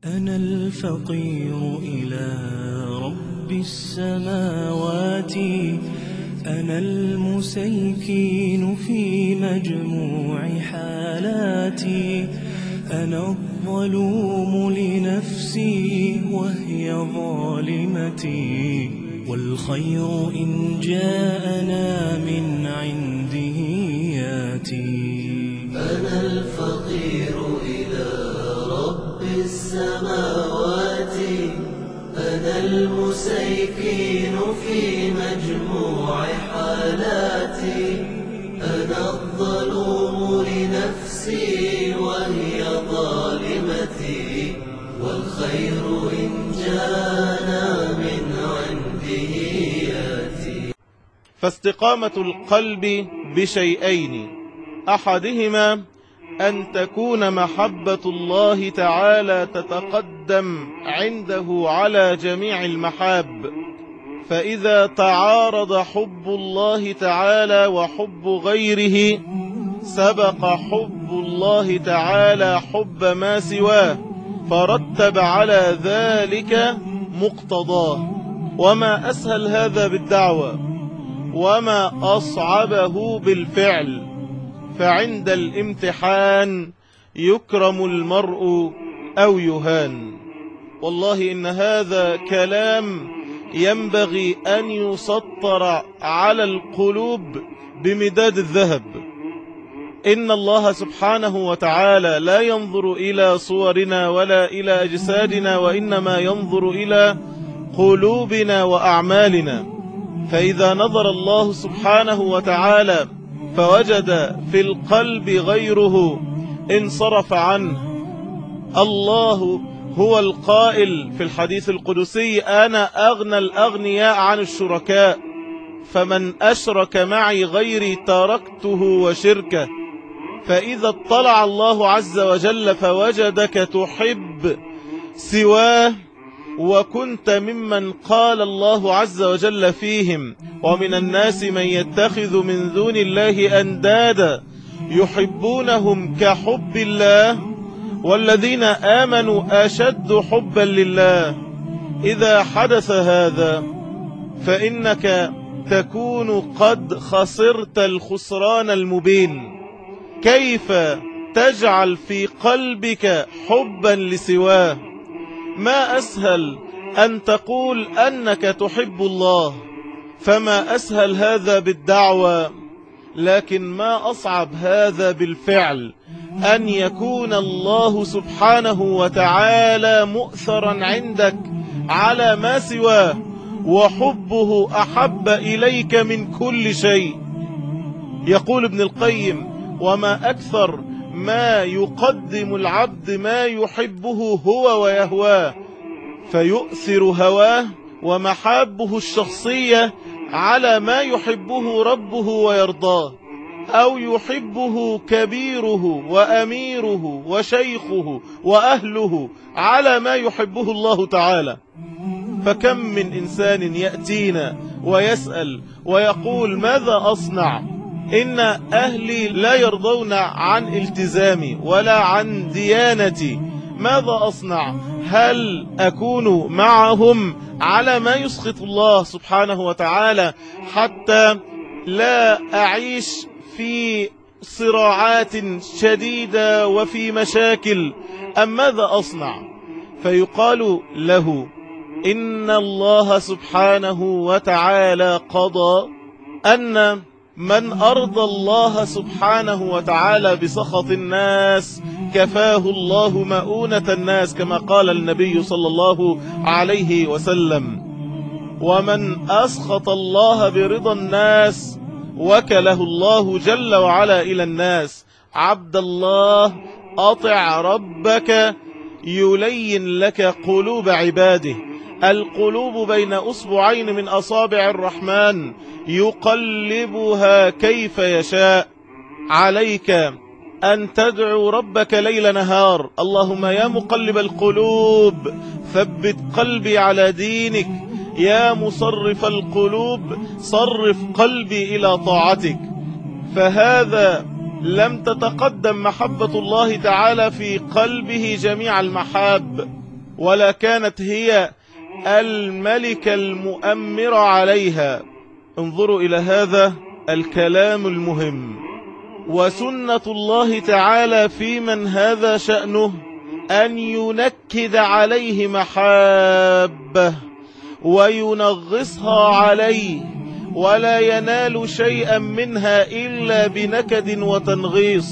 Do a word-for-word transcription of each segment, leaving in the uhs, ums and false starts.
أنا الفقير إلى رب السماوات، أنا المسيكين في مجموع حالاتي، أنا الظلوم لنفسي وهي ظالمتي، والخير إن جاءنا من عنده ياتي. أنا الفقير إلى رب السماوات، أنا المسيكين في مجموع حالاتي، أنا الظلوم لنفسي وهي ظالمتي، والخير إن جاءنا من عنده ياتي. فاستقامة القلب بشيئين، أحدهما أن تكون محبة الله تعالى تتقدم عنده على جميع المحاب، فإذا تعارض حب الله تعالى وحب غيره سبق حب الله تعالى حب ما سواه، فرتب على ذلك مقتضاه. وما أسهل هذا بالدعوة وما أصعبه بالفعل، فعند الامتحان يكرم المرء أو يهان. والله إن هذا كلام ينبغي أن يسطر على القلوب بمداد الذهب. إن الله سبحانه وتعالى لا ينظر إلى صورنا ولا إلى أجسادنا، وإنما ينظر إلى قلوبنا وأعمالنا. فإذا نظر الله سبحانه وتعالى فوجد في القلب غيره انصرف عنه. الله هو القائل في الحديث القدسي: أنا أغنى الأغنياء عن الشركاء، فمن أشرك معي غيري تركته وشركه. فإذا اطلع الله عز وجل فوجدك تحب سواه، وكنت ممن قال الله عز وجل فيهم: ومن الناس من يتخذ من دون الله أندادا يحبونهم كحب الله والذين آمنوا أشد حبا لله. إذا حدث هذا فإنك تكون قد خسرت الخسران المبين. كيف تجعل في قلبك حبا لسواه؟ ما أسهل أن تقول أنك تحب الله، فما أسهل هذا بالدعوة، لكن ما أصعب هذا بالفعل، أن يكون الله سبحانه وتعالى مؤثرا عندك على ما سواه، وحبه أحب إليك من كل شيء. يقول ابن القيم: وما أكثر ما يقدم العبد ما يحبه هو ويهواه، فيؤثر هواه ومحابه الشخصية على ما يحبه ربه ويرضاه، أو يحبه كبيره وأميره وشيخه وأهله على ما يحبه الله تعالى. فكم من إنسان يأتينا ويسأل ويقول: ماذا أصنع؟ إن أهلي لا يرضون عن التزامي ولا عن ديانتي، ماذا أصنع؟ هل أكون معهم على ما يسخط الله سبحانه وتعالى حتى لا أعيش في صراعات شديدة وفي مشاكل، أم ماذا أصنع؟ فيقال له: إن الله سبحانه وتعالى قضى أن من أرضى الله سبحانه وتعالى بسخط الناس كفاه الله مؤونة الناس، كما قال النبي صلى الله عليه وسلم. ومن أسخط الله برضا الناس وكله الله جل وعلا إلى الناس. عبد الله، أطع ربك يلين لك قلوب عباده. القلوب بين أصبعين من أصابع الرحمن يقلبها كيف يشاء. عليك أن تدعو ربك ليل نهار: اللهم يا مقلب القلوب ثبت قلبي على دينك، يا مصرف القلوب صرف قلبي إلى طاعتك. فهذا لم تتقدم محبة الله تعالى في قلبه جميع المحاب، ولا كانت هي الملكة المؤمرة عليها. انظروا إلى هذا الكلام المهم. وسنة الله تعالى في من هذا شأنه أن ينكد عليه محابة وينغصها عليه، ولا ينال شيئا منها إلا بنكد وتنغيص،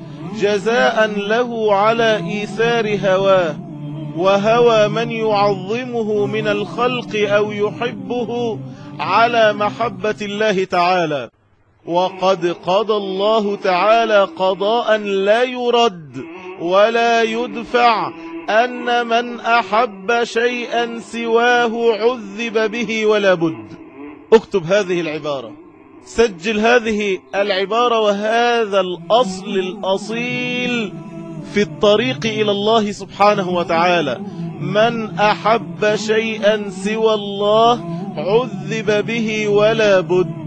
جزاء له على إيثار هواه وهوى من يعظمه من الخلق أو يحبه على محبة الله تعالى. وقد قضى الله تعالى قضاء لا يرد ولا يدفع أن من أحب شيئا سواه عذب به ولا بد. اكتب هذه العبارة، سجل هذه العبارة وهذا الأصل الأصيل في الطريق إلى الله سبحانه وتعالى. من أحب شيئا سوى الله عذب به ولا بد.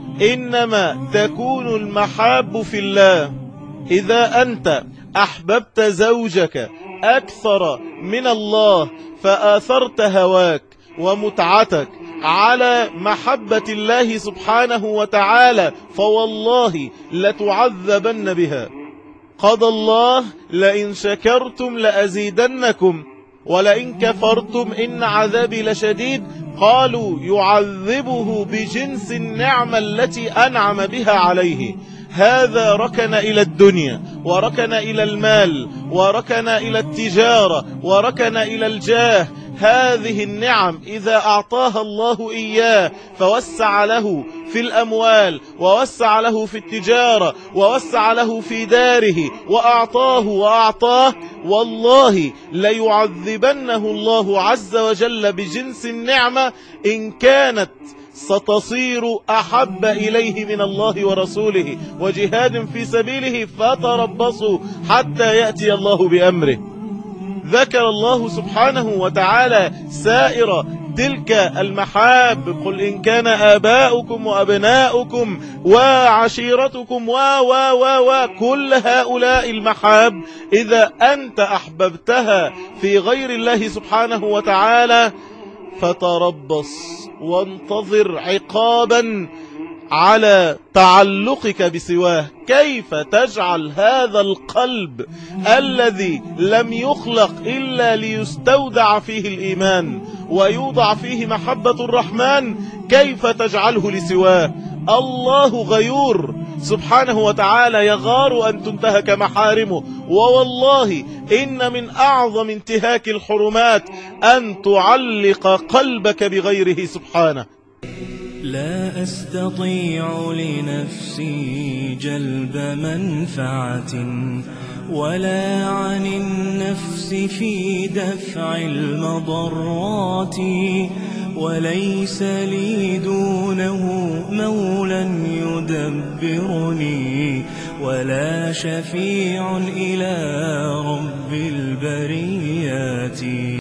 إنما تكون المحاب في الله إذا أنت أحببت زوجك أكثر من الله فآثرت هواك ومتعتك على محبة الله سبحانه وتعالى، فوالله لتعذبن بها. قضى الله لئن شكرتم لأزيدنكم ولئن كفرتم إن عذابي لشديد. قالوا يعذبه بجنس النعمة التي أنعم بها عليه. هذا ركن إلى الدنيا وركن إلى المال وركن إلى التجارة وركن إلى الجاه. هذه النعم إذا أعطاها الله إياه فوسع له في الأموال ووسع له في التجارة ووسع له في داره وأعطاه وأعطاه، والله ليعذبنه الله عز وجل بجنس النعمة إن كانت ستصير أحب إليه من الله ورسوله وجهاد في سبيله. فتربصوا حتى يأتي الله بأمره. ذكر الله سبحانه وتعالى سائر تلك المحاب. قل إن كان آباؤكم وأبناؤكم وعشيرتكم و و و و كل هؤلاء المحاب إذا أنت أحببتها في غير الله سبحانه وتعالى فتربص وانتظر عقابا على تعلقك بسواه. كيف تجعل هذا القلب الذي لم يخلق إلا ليستودع فيه الإيمان ويوضع فيه محبة الرحمن، كيف تجعله لسواه؟ الله غيور سبحانه وتعالى، يغار أن تنتهك محارمه. ووالله إن من أعظم انتهاك الحرمات أن تعلق قلبك بغيره سبحانه. لا أستطيع لنفسي جلب منفعة ولا عن النفس في دفع المضرات، وليس لي دونه مولى يدبرني ولا شفيع إلى رب البريات.